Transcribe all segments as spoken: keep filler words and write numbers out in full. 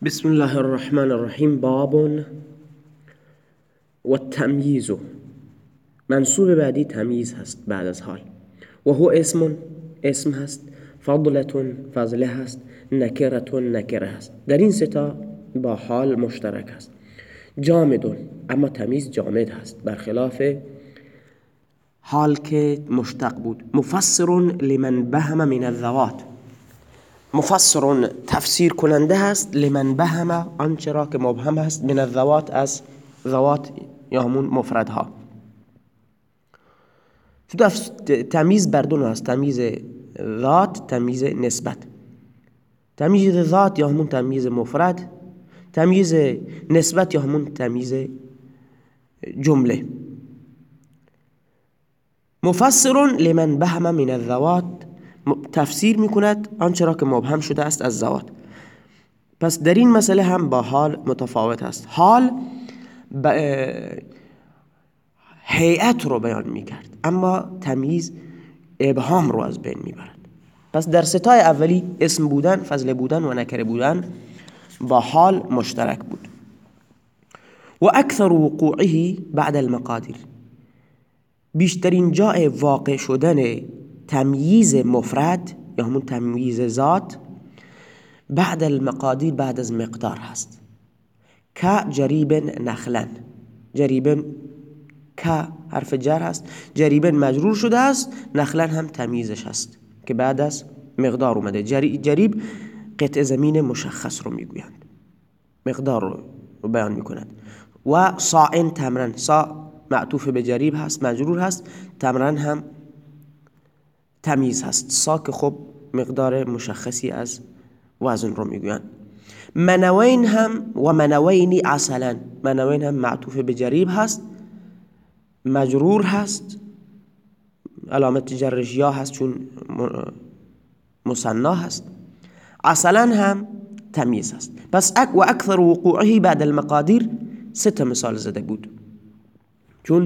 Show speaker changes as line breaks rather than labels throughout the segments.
بسم الله الرحمن الرحیم. باب و التمییز. منصوب بعدی تمییز هست بعد از حال. و هو اسم اسم هست، فضلة فضله هست، نکرة نکره هست. در این ستا با حال مشترک هست. جامد، اما تمییز جامد هست برخلاف حال که مشتق بود. مفسر لمن بهم من الذوات، مفسر تفسیر کننده هست، لمن بهم آنچه را که مبهم هست، من الذوات از ذوات یا همون مفردها. تو تمییز بر دو نوع هست، تمییز ذات، تمییز نسبت. تمییز ذات یا همون تمییز مفرد، تمییز نسبت یا همون تمییز جمله. مفسر لمن بهم من الذوات تفسیر میکند آنچه را که مبهم شده است از ذوات. پس در این مسئله هم با حال متفاوت است. حال هیئت رو بیان میکرد، اما تمییز ابهام رو از بین میبرد. پس در ستای اولی اسم بودن، فضل بودن و نکره بودن با حال مشترک بود. و اکثر وقوعه بعد المقادیر، بیشترین جای واقع شدن تمییز مفرد یا همون تمییز ذات بعد المقادیر، بعد از مقدار هست. که جریب نخلن، جریب که حرف جر هست، جریب مجرور شده است، نخلن هم تمییزش هست که بعد از مقدار اومده. جریب قطع زمین مشخص رو میگویند، مقدار رو بیان میکند. و صاعن تمرن، صاع معطوف به جریب هست، مجرور هست، تمرن هم تمییز هست. سا که خب مقدار مشخصی از وزن رو میگویند. منوین هم و منوینی عسلن، منوین هم معطوف به جریب هست، مجرور هست، علامت جرش یا هست چون مثنا هست. عسلن هم تمییز هست. پس اک و اکثر وقوعه بعد المقادیر سه مثال زده بود، چون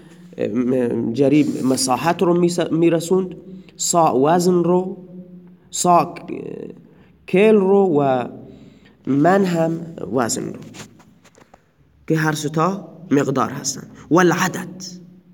جریب مساحت رو میرسوند، صاع وزن رو، صاع کیل رو، و من هم وزن رو، که هر ستا مقدار هستن. و العدد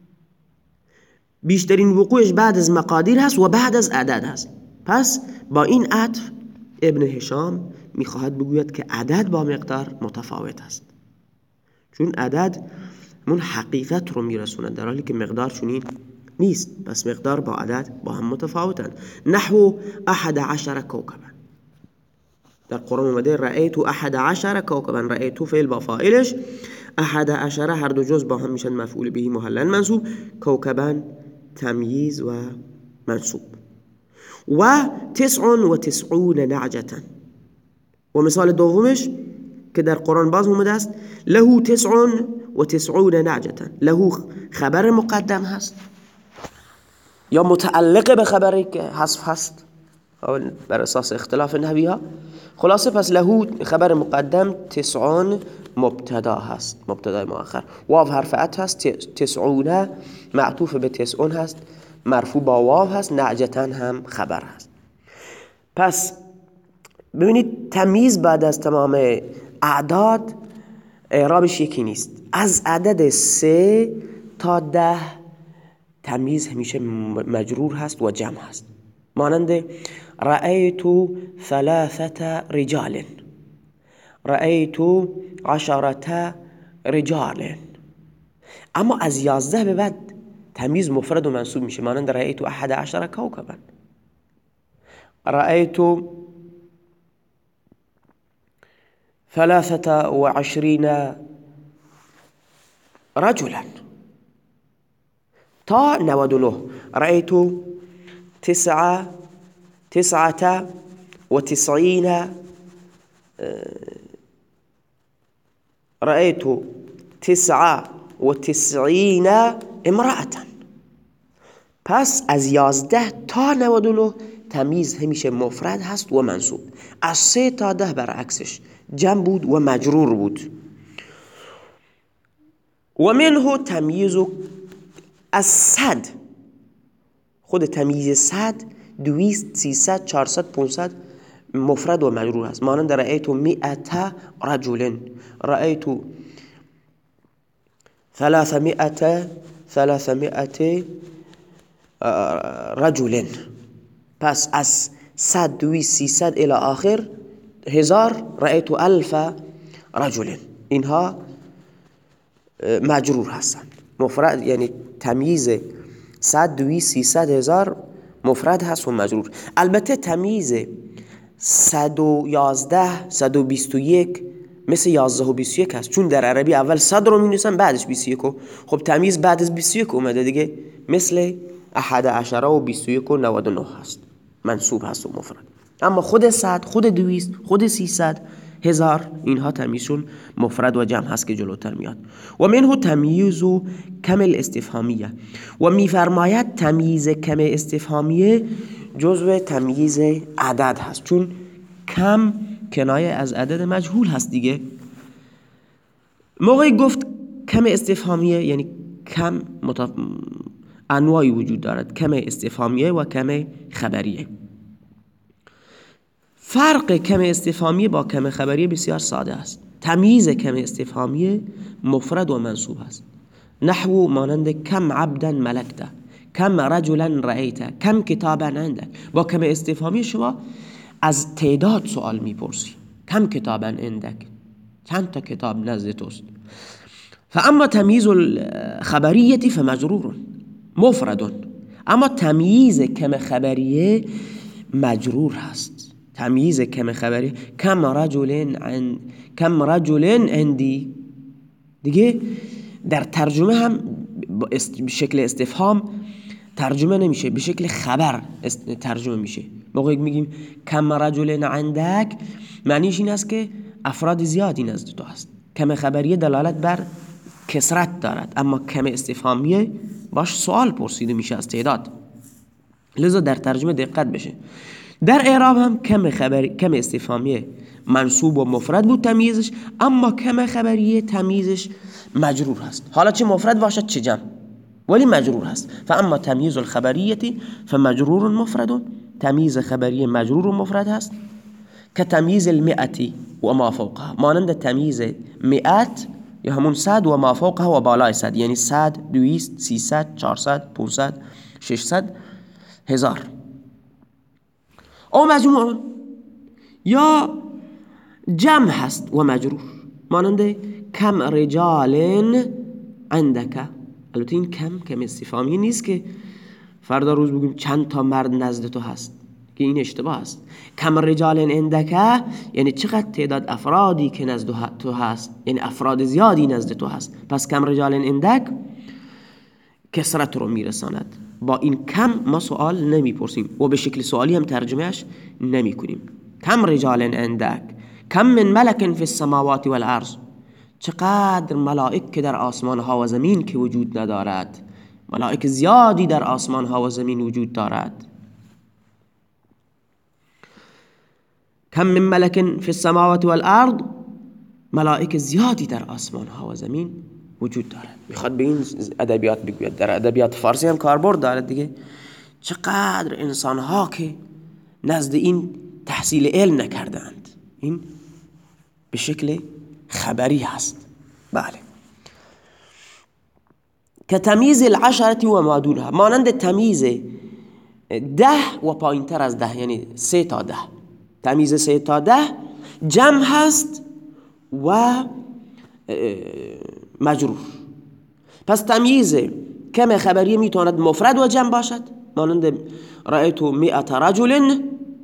بیشترین وقوعش بعد از مقادیر هست و بعد از عدد هست. پس با این عطف ابن هشام میخواهد بگوید که عدد با مقدار متفاوت است، چون عدد من حقیقت رو میرسونند در حالی که مقدار چنین نیست. پس مقدار با عدد با هم متفاوتند. نحو احد عشر کوكبا، در قرآن اومده رأیت احد عشر کوكبا، رأیت فعل با فاعلش، احد عشر هر دو جز با هم میشن مفعول به محلا منصوب، کوكبا تمییز و منصوب. و تسع و تسعون نعجتا، و مثال دومش که در قرآن باز اومده است، له تسع و تسعون نعجتا، له خبر مقدم هست یا متعلق به خبری که حذف هست بر اساس اختلاف نحوی ها. خلاصه پس له خبر مقدم، تسعون مبتدا هست، مبتدا مؤخر، واو حرف عطف هست، تسعون معطوف به تسعون هست، مرفوع با واو هست، نعجتا هم خبر هست. پس ببینید تمییز بعد از تمام اعداد اعرابش یکی نیست. از عدد سه تا ده تمییز همیشه مجرور هست و جمع هست. مانند رأیت ثلاثة رجال، رأیت عشرة رجال. اما از یازده به بعد تمییز مفرد و منصوب میشه، مانند رأیت احد عشر کوكبا، رأیت ثلاثة وعشرين رجلا، تا نود و نه رأيت تسعة تسعة وتسعين، رأيت تسعة وتسعين امرأة. پس از یازده تا نود و نه تمییز همیشه مفرد هست و منصوب. از سه تا ده برعکسش جمع بود و مجرور بود. و منه تمییز از صد، خود تمییز صد، دویست، سیصد، چهارصد، پانصد مفرد و مجرور هست. مانند رأیت مئت رجل، رأیت ثلاثمئت ثلاثمئت رجل. پس از صد دوی سیصد الى آخر هزار رأیت الف رجل، اینها مجرور هستند. مفرد یعنی تمییز صد دوی سیصد هزار مفرد هست و مجرور. البته تمییز صد و یازده صد و بیست و یک مثل یازده و بیست و یک هست، چون در عربی اول صد رو می نویسن بعدش بیست و یک. خب تمییز بعد از بیست و یک اومده دیگه، مثل احد عشره و بیست و یک و نود و نه هست، منصوب هست و مفرد. اما خود صد، خود دویست، خود سیصد، هزار، اینها تمییزشون مفرد و جمع هست که جلوتر میاد. و منه تمییز کم الاستفهامیه، و میفرماید تمییز کم استفهامیه جزو تمییز عدد هست، چون کم کنایه از عدد مجهول هست دیگه. موقعی گفت کم استفهامیه یعنی کم متف... انواعی وجود دارد، کم استفهامیه و کم خبریه. فرق کم استفهامیه با کم خبریه بسیار ساده است. تمییز کم استفهامیه مفرد و منصوب است، نحو مانند کم عبدا ملکته، کم رجلا رأیته، کم کتابا عندك. با کم استفهامی شما از تعداد سوال میپرسی، کم کتابا عندك، چند تا کتاب نزد توست. فاما تمییز الخبریه فمجرور مفرد، اما تمییز کم خبریه مجرور هست. تمییز کم خبریه کم رجل عن کم رجل عندي دیگه در ترجمه هم به شکل استفهام ترجمه نمیشه، به شکل خبر ترجمه میشه. موقعی میگیم کم رجل عندك معنیش این است که افراد زیادی نزد تو هست. کم خبریه دلالت بر کثرت دارد، اما کم استفهامیه باش سوال پرسیده میشه از تعداد، لذا در ترجمه دقت بشه. در اعراب هم کم خبری کم استفهامیه منصوب و مفرد بود تمییزش، اما کم خبریه تمییزش مجرور هست، حالا چه مفرد باشد چه جمع، ولی مجرور هست. فاما تمییز الخبریه فمجرور مفرد، تمییز خبریه مجرور و مفرد هست. که تمییز المئه و ما فوقها، مانند تمییز مئت یا همون صد و ما فوقها و بالای صد، یعنی صد، دویست، سیصد، چهارصد، پانصد، ششصد، هزار. او مجموع یا جمع هست و مجرور، مانند کم رجال عندك. البته این کم کم استفهامی نیست که فردا روز بگیم چند تا مرد نزد تو هست، که این اشتباه است. کم رجال عندك یعنی چقدر تعداد افرادی که نزد تو هست، یعنی افراد زیادی نزد تو هست. پس کم رجال عندك کثرت رو میرساند. با این کم ما سوال نمیپرسیم و به شکل سوالی هم ترجمهش نمی کنیم. کم رجال عندك، کم من ملک فی السماوات والارض، چقدر ملائک که در آسمان ها و زمین که وجود ندارد. ملائک زیادی در آسمان ها و زمین وجود دارد. کم من ملک فی السماوات والارض، ملائک زیادی در آسمان ها و زمین وجود دارد. میخواد به این ادبیات بگوید، در ادبیات فارسی هم کاربرد دارد دیگه. چقدر انسان ها که نزد این تحصیل علم نکردند. این به شکل خبری هست. بله. که تمییز العشره و ما دونها، مانند تمییز ده و پایین تر از ده، یعنی سه تا ده. تمییز سه تا ده جمع هست و مجرور. پس تمییز کم خبریه میتواند مفرد و جمع باشد، مانند رأیت مئت رجل،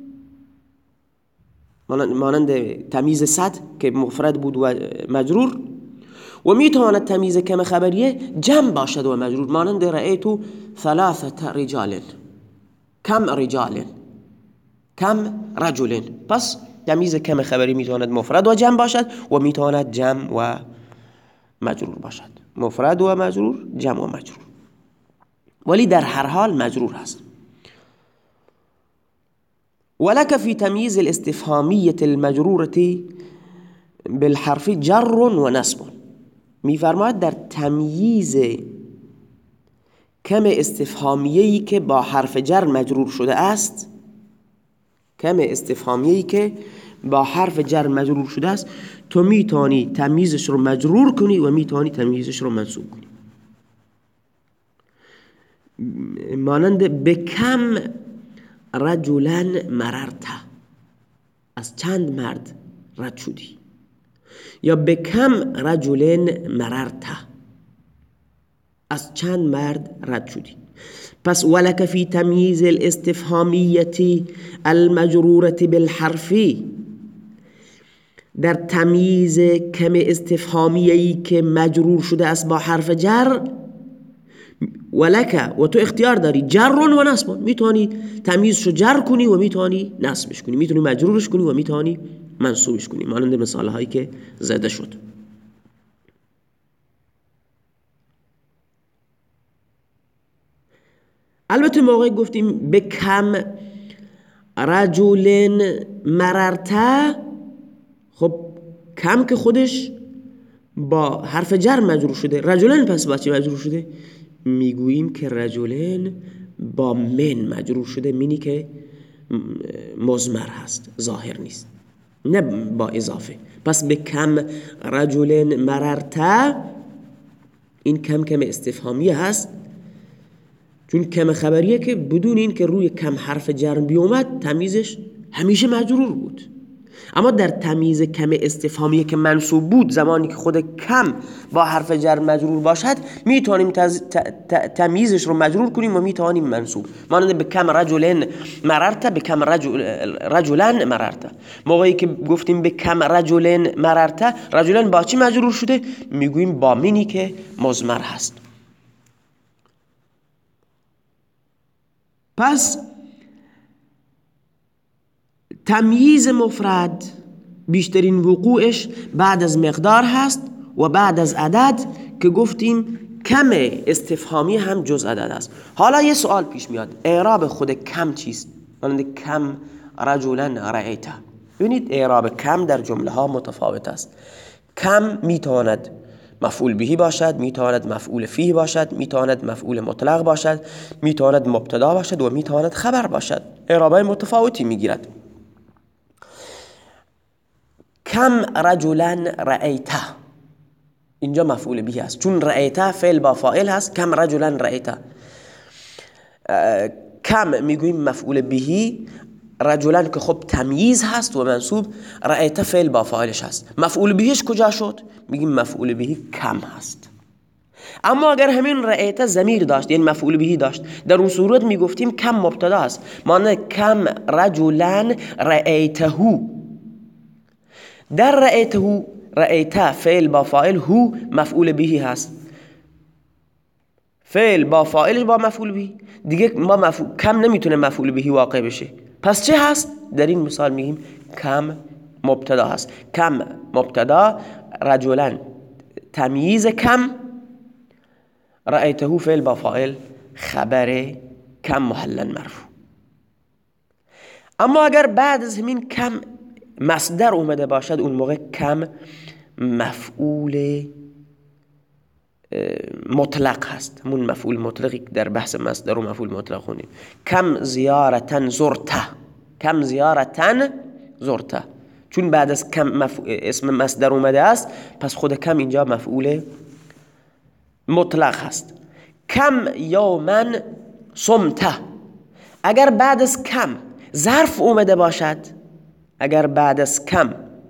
مانند تمییز صد که مفرد بود و مجرور. و میتواند تمییز کم خبریه جمع باشد و مجرور، مانند رأیت ثلاثه رجال، کم رجال، کم رجل. پس تمییز کم خبری میتواند مفرد و جمع باشد و میتواند جمع و مجرور باشد. مفرد و مجرور، جمع و مجرور، ولی در هر حال مجرور هست. ولك في تمييز الاستفهامية المجرورة بالحرف جر و نصب، میفرماید در تمییز کم استفهامیه‌ای که با حرف جر مجرور شده است، کم استفهامیه‌ای که با حرف جر مجرور شده است تو میتونی تمییزش رو مجرور کنی و میتونی تمییزش رو منصوب کنی. مانند بکم رجلا مررت، از چند مرد رد شدی، یا بکم رجل مررت، از چند مرد رد شدی. پس ولک فی تمییز الاستفهامیه المجروره بالحرف، در تمییز کم استفهامیه‌ای که مجرور شده است با حرف جر، ولک و تو اختیار داری جر و نصب، میتونی تمییزشو جر کنی و میتونی نصبش کنی، میتونی مجرورش کنی و میتونی منصوبش کنی، مانند مثال هایی که زده شد. البته موقع گفتیم به کم رجل مررت، خب کم که خودش با حرف جر مجرور شده، رجلن پس با چی مجرور شده؟ میگوییم که رجلن با من مجرور شده، منی که مضمر هست، ظاهر نیست، نه با اضافه. پس به کم رجل مررت، این کم کم استفهامیه هست، چون کم خبریه که بدون این که روی کم حرف جر بیومد تمیزش همیشه مجرور بود. اما در تمیز کم استفهامیه که منصوب بود، زمانی که خود کم با حرف جر مجرور باشد میتونیم تمیزش رو مجرور کنیم و میتونیم منصوب، مانند به کم رجلن مررت، به کم رجل رجلن مررت. موقعی که گفتیم به کم رجلن مررت، رجلن با چی مجرور شده؟ میگوییم با منی که مضمر هست. پس تمییز مفرد بیشترین وقوعش بعد از مقدار هست و بعد از عدد، که گفتیم کم استفهامی هم جز عدد است. حالا یه سوال پیش میاد، اعراب خود کم چیست؟ مانند کم رجلا رأیت. ببینید اعراب کم در جمله ها متفاوت است. کم میتواند مفعول بهی باشد، میتواند مفعول فیه باشد، میتواند مفعول مطلق باشد، میتواند مبتدا باشد و میتواند خبر باشد. اعرابای متفاوتی میگیرد. کم رجلا رأیت، اینجا مفعول به است، چون رأیت فعل با فاعل هست. کم رجلا رأیت، کم میگوییم مفعول بهی، رجلا که خب تمییز هست و منصوب، رأیت فعل با فاعلش هست. مفعول بهیش کجا شد؟ میگیم مفعول بهی کم هست. اما اگر همین رأیت ضمیر داشت، یعنی مفعول بهی داشت، در اون صورت میگفتیم کم مبتدا است، معنی کم رجلا رأیته. در رأیته، رأیته فعل با فاعل، هو مفعول بهی هست، فعل با فاعلش با مفعول بهی دیگه، ما مفعول کم نمیتونه مفعول بهی واقع بشه. پس چه هست؟ در این مثال میگیم کم مبتدا هست. کم مبتدا، رجلا تمییز کم، رأیته فعل با فاعل، خبر کم محلا مرفوع. اما اگر بعد از همین کم مصدر اومده باشد، اون موقع کم مفعول مطلق هست، همون مفعول مطلقی در بحث مصدر و مفعول مطلق خونیم. کم زیارتن زرته، کم زیارتن زرته، چون بعد از کم اسم مصدر اومده است، پس خود کم اینجا مفعول مطلق هست. کم یومن صمته، اگر بعد از کم ظرف اومده باشد، اگر بعد از کم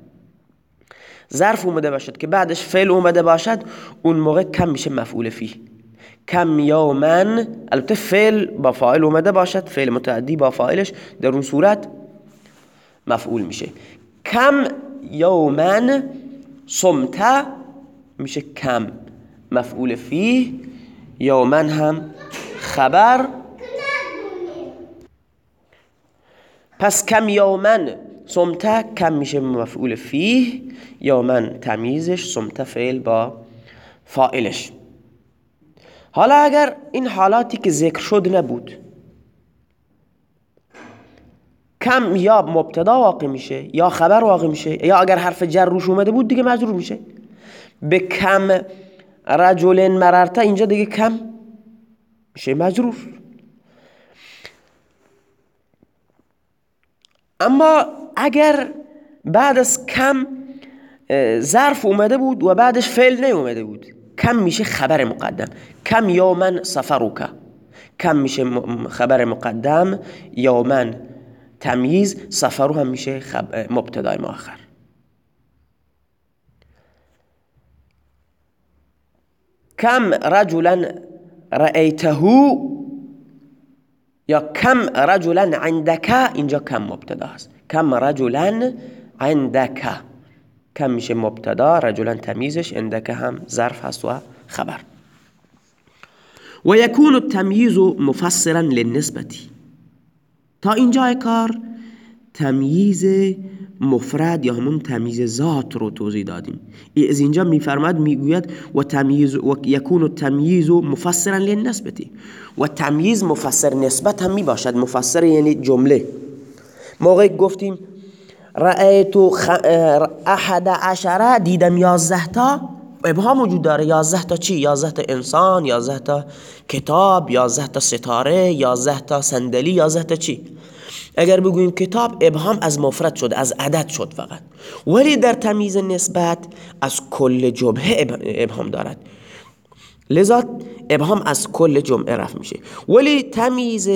ظرف اومده باشد که بعدش فعل اومده باشد، اون موقع کم میشه مفعول فیه. کم یومن، البته فعل با فاعل اومده باشد، فعل متعدی با فاعلش، در اون صورت مفعول میشه. کم یومن صمته میشه کم مفعول فیه، یومن هم خبر. پس کم یومن صمته، کم میشه مفعول فیه، یومن تمیزش، صمته فعل با فاعلش. حالا اگر این حالاتی که ذکر شد نبود، کم یا مبتدا واقع میشه یا خبر واقع میشه، یا اگر حرف جر روش اومده بود دیگه مجرور میشه. به کم رجل مررته، اینجا دیگه کم میشه مجرور. اما اگر بعد از کم ظرف اومده بود و بعدش فعل نیومده بود، کم میشه خبر مقدم. کم یومن سفرک، کم میشه خبر مقدم، یومن تمییز، سفرو هم میشه مبتدای مؤخر. کم رجلا رأیته یا کم رجلا عندک، اینجا کم مبتدا هست. کم رجلا عندک، کم میشه مبتدا، رجلا تمییزش، عندک هم ظرف هست و خبر. و یکون التمییز مفسرا للنسبة. تا اینجای کار تمییز مفرد یا همون تمییز ذات رو توضیح دادیم. از اینجا میفرماد، میگوید و تمییز و یکون التمییز مفسرا للنسبة، و تمییز مفسر نسبت هم میباشد. مفسر یعنی جمله. موقع گفتیم رأیت احد عشره، دیدم یازده تا، ابهام وجود داره. یازده تا چی؟ یازده تا انسان، یازده تا کتاب، یازده تا ستاره، یازده تا صندلی، یازده تا چی؟ اگر بگوییم کتاب، ابهام از مفرد شد، از عدد شد فقط. ولی در تمییز نسبت از کل جمعه ابهام دارد، لذا ابهام از کل جمعه رفع میشه. ولی تمییز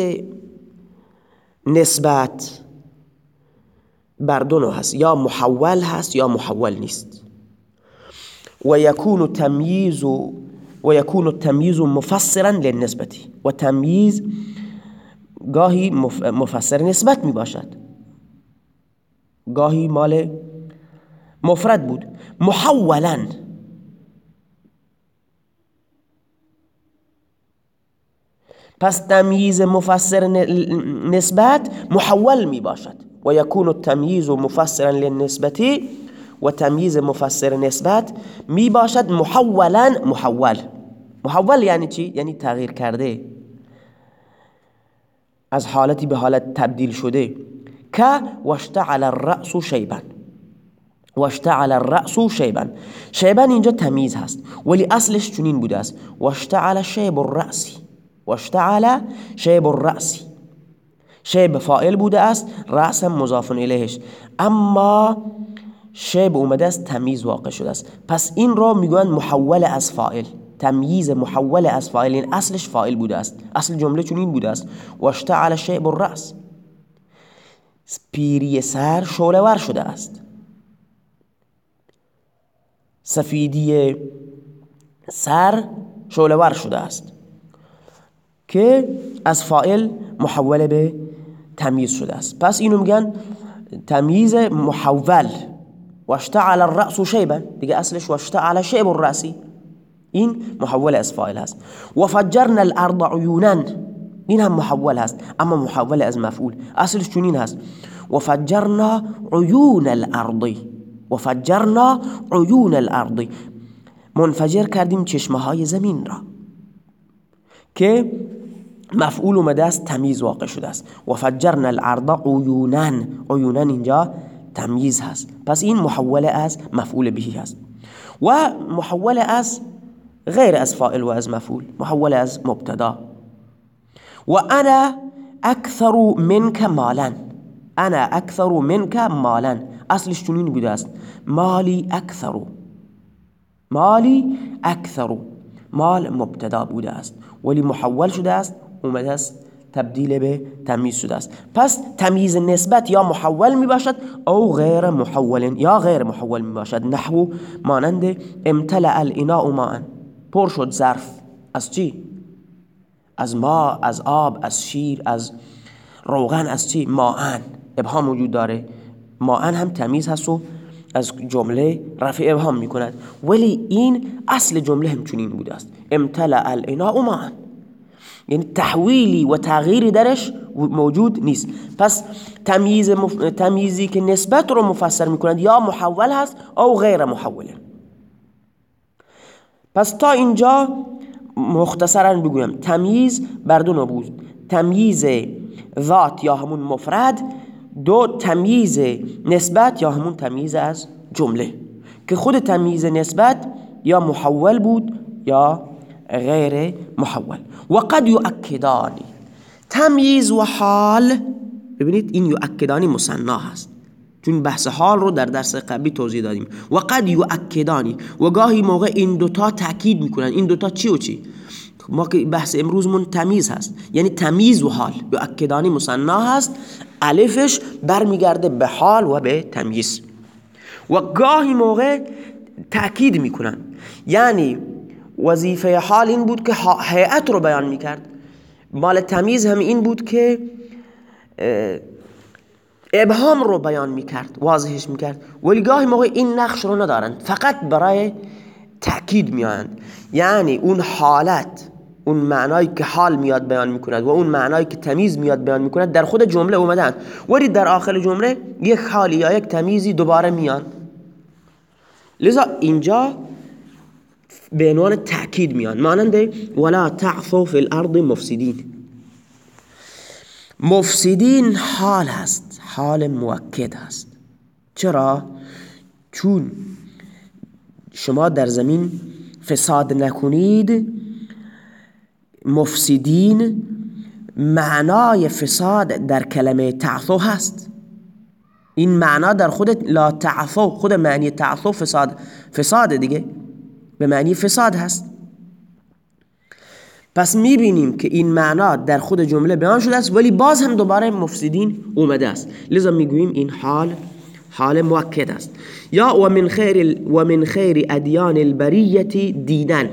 نسبت بر دو نوع هست، یا محول هست یا محول نیست. و یکون التمییز و یکون التمییز مفسرا للنسبة، و تمییز گاهی مفسر نسبت می باشد، گاهی مال مفرد بود. محولا، پس تمییز مفسر نسبت محول می باشد. و یکون التمییز مفسرا للنسبة، و تمییز مفسر نسبت می باشد محولا. محول، محول یعنی چی؟ یعنی تغییر کرده، از حالتی به حالت تبدیل شده. که واشتعل الرأس شیبا، واشتعل الرأس شیبا، شیبا اینجا تمییز هست ولی اصلش چنین بوده است، واشتعل شیب الرأس، واشتعل شیب الرأس. شیب فاعل بوده است، رأس هم مضاف الیهش، اما شیب اومده است تمییز واقع شده است. پس این رو میگویند محول از فاعل، تمییز محول از فاعل. این اصلش فاعل بوده است، اصل جمله چنین بوده است، واشتعل شیب الرأس، پیری سر شعله ور شده است، سفیدی سر شعله ور شده است، که از فاعل محول به تمییز شده است. پس اینو میگن تمییز محول. واشتعل الرأس شیبا، دیگه اصلش واشتعل شیب الرأس، این محول از فاعل هست. و فجرنا الارض عیونا، این هم محول هست اما محول از مفعول، اصلش چنین هست، و فجرنا عیون الارض، و فجرنا عیون الارض، منفجر کردیم چشمه های زمین را، که مفعول اومده است تمییز واقع شده است. و فجرنا الارض عیونا، عیونا اینجا تمییز هست، پس این محول از مفعول بهی هست. و محول از غیر از فاعل و از مفعول، محول از مبتدا. و انا اکثر منک مالا، انا اکثر منک مالا، اصلش چنین بوده است، مالی اکثر، مالی اکثر، مال مبتدا بوده است ولی محول شده است، اومده است تبدیل به تمییز شده است. پس تمییز نسبت یا محول می باشد او غیر محول، یا غیر محول می باشد. نحو مانند امتلأ الاناء ماء، پر شد ظرف از چی؟ از ما، از آب، از شیر، از روغن، از چی؟ ماء. ابهام وجود داره، ماء هم تمییز هست و از جمله رفع ابهام می کند، ولی این اصل جمله هم چنین بوده است، امتلأ الاناء ماء، یعنی تحویلی و تغییری درش موجود نیست. پس تمییز مف... تمییزی که نسبت رو مفسر میکنند یا محول هست او غیر محوله. پس تا اینجا مختصرا بگویم تمییز بر دو نوع بود، تمییز ذات یا همون مفرد، دو تمییز نسبت یا همون تمییز از جمله، که خود تمییز نسبت یا محول بود یا غیر محول. و قد یؤکدان، تمییز و حال ببینید این یؤکدانی مثنا هست، چون بحث حال رو در درس قبلی توضیح دادیم. و قد یؤکدانی، و گاهی موقع این دوتا تاکید میکنن. این دوتا چی و چی؟ ما که بحث امروزمون تمیز هست، یعنی تمیز و حال. یؤکدانی مثنا هست، الفش برمیگرده به حال و به تمیز. و گاهی موقع تاکید میکنن، یعنی وظیفه حال این بود که هیئت رو بیان میکرد، مال تمیز هم این بود که ابهام رو بیان میکرد، واضحش میکرد. ولی گاهی موقع این نقش رو ندارن، فقط برای تأکید میآیند. یعنی اون حالت، اون معنایی که حال میاد بیان میکند و اون معنایی که تمیز میاد بیان میکند در خود جمله اومدن، ولی در آخر جمله یک حالی یا یک تمیزی دوباره میان. لذا اینجا به عنوان تأکید میان، مانند ولا تعثوا فی الارض مفسدین. مفسدین حال هست، حال مؤکد هست. چرا؟ چون شما در زمین فساد نکنید. مفسدین معنای فساد در کلمه تعثوا هست. این معنا در خود لا تعثوا، خود معنی تعثوا فساد، فساد دیگه به معنی فساد هست. پس میبینیم که این معنا در خود جمله بیان شده است، ولی باز هم دوباره مفسدین اومده است. لذا میگوییم این حال حال مؤکد است. یا و من خیر و من خیر ادیان البریه دینن.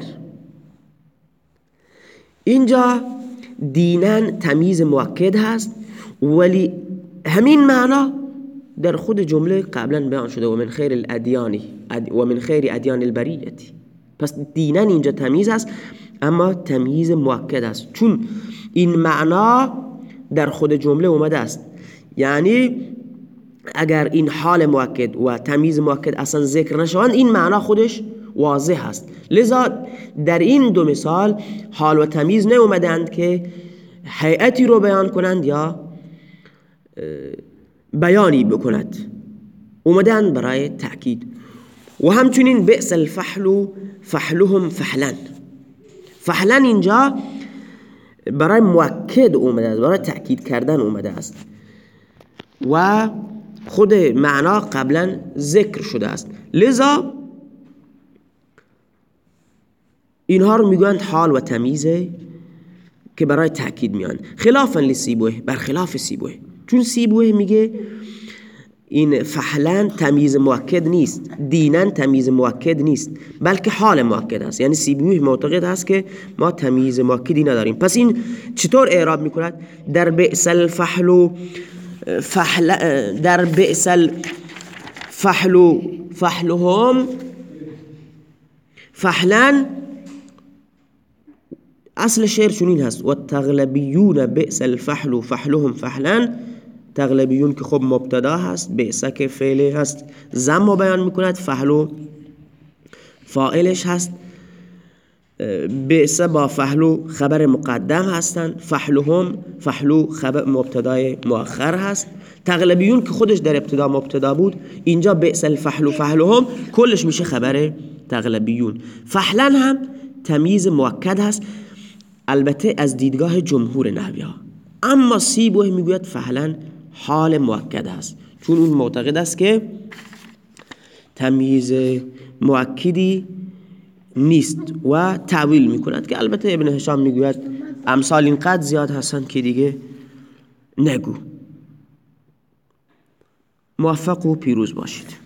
اینجا دینن تمیز مؤکد هست، ولی همین معنا در خود جمله قبلا بیان شده و من خیر الادیان و من خیر ادیان البریه. پس دینن اینجا تمیز است، اما تمیز مؤکد است، چون این معنا در خود جمله اومده است. یعنی اگر این حال مؤکد و تمیز مؤکد اصلا ذکر نشوند، این معنا خودش واضح است. لذا در این دو مثال حال و تمیز نیومدند که هیئتی رو بیان کنند یا بیانی بکند، اومدند برای تأکید. و همچنین بئس الفحل فحلهم فحلن. فحلن اینجا برای مؤکد اومده است، برای تأکید کردن اومده است و خود معنا قبلا ذکر شده است. لذا اینها رو میگویند حال و تمیزه که برای تأکید میان. خلافا لسیبوه، برخلاف سیبوه، چون سیبوه میگه این فحلن تمیز مؤکد نیست، دینن تمیز مؤکد نیست، بلکه حال مؤکد است. یعنی سیبوه معتقد است که ما تمیز مؤکدی نداریم. پس این چطور اعراب میکند؟ در بئس الفحل فحل، در بئس الفحل فحلهم فحلن. اصل شعر چنین هست و تغلبیون بئس الفحل فحلهم فحلن. تغلبیون که خب مبتدا هست، بئس که فعل هست ضم رو بیان میکند، فحلو فاعلش هست. بئس با فحلو خبر مقدم هستند، فحلهم فحلو خبر مبتدای مؤخر هست. تغلبیون که خودش در ابتدا مبتدا بود، اینجا بئس الفحل فحلهم کلش میشه خبر تغلبیون. فحلن هم تمیز مؤکد هست، البته از دیدگاه جمهور نحوی ها. اما سیبوه میگوید فحلن حال مؤکد است، چون اون معتقد است که تمیز مؤکدی نیست و تعویل میکند، که البته ابن هشام میگوید امثال اینقدر زیاد هستن که دیگه نگو. موفق و پیروز باشید.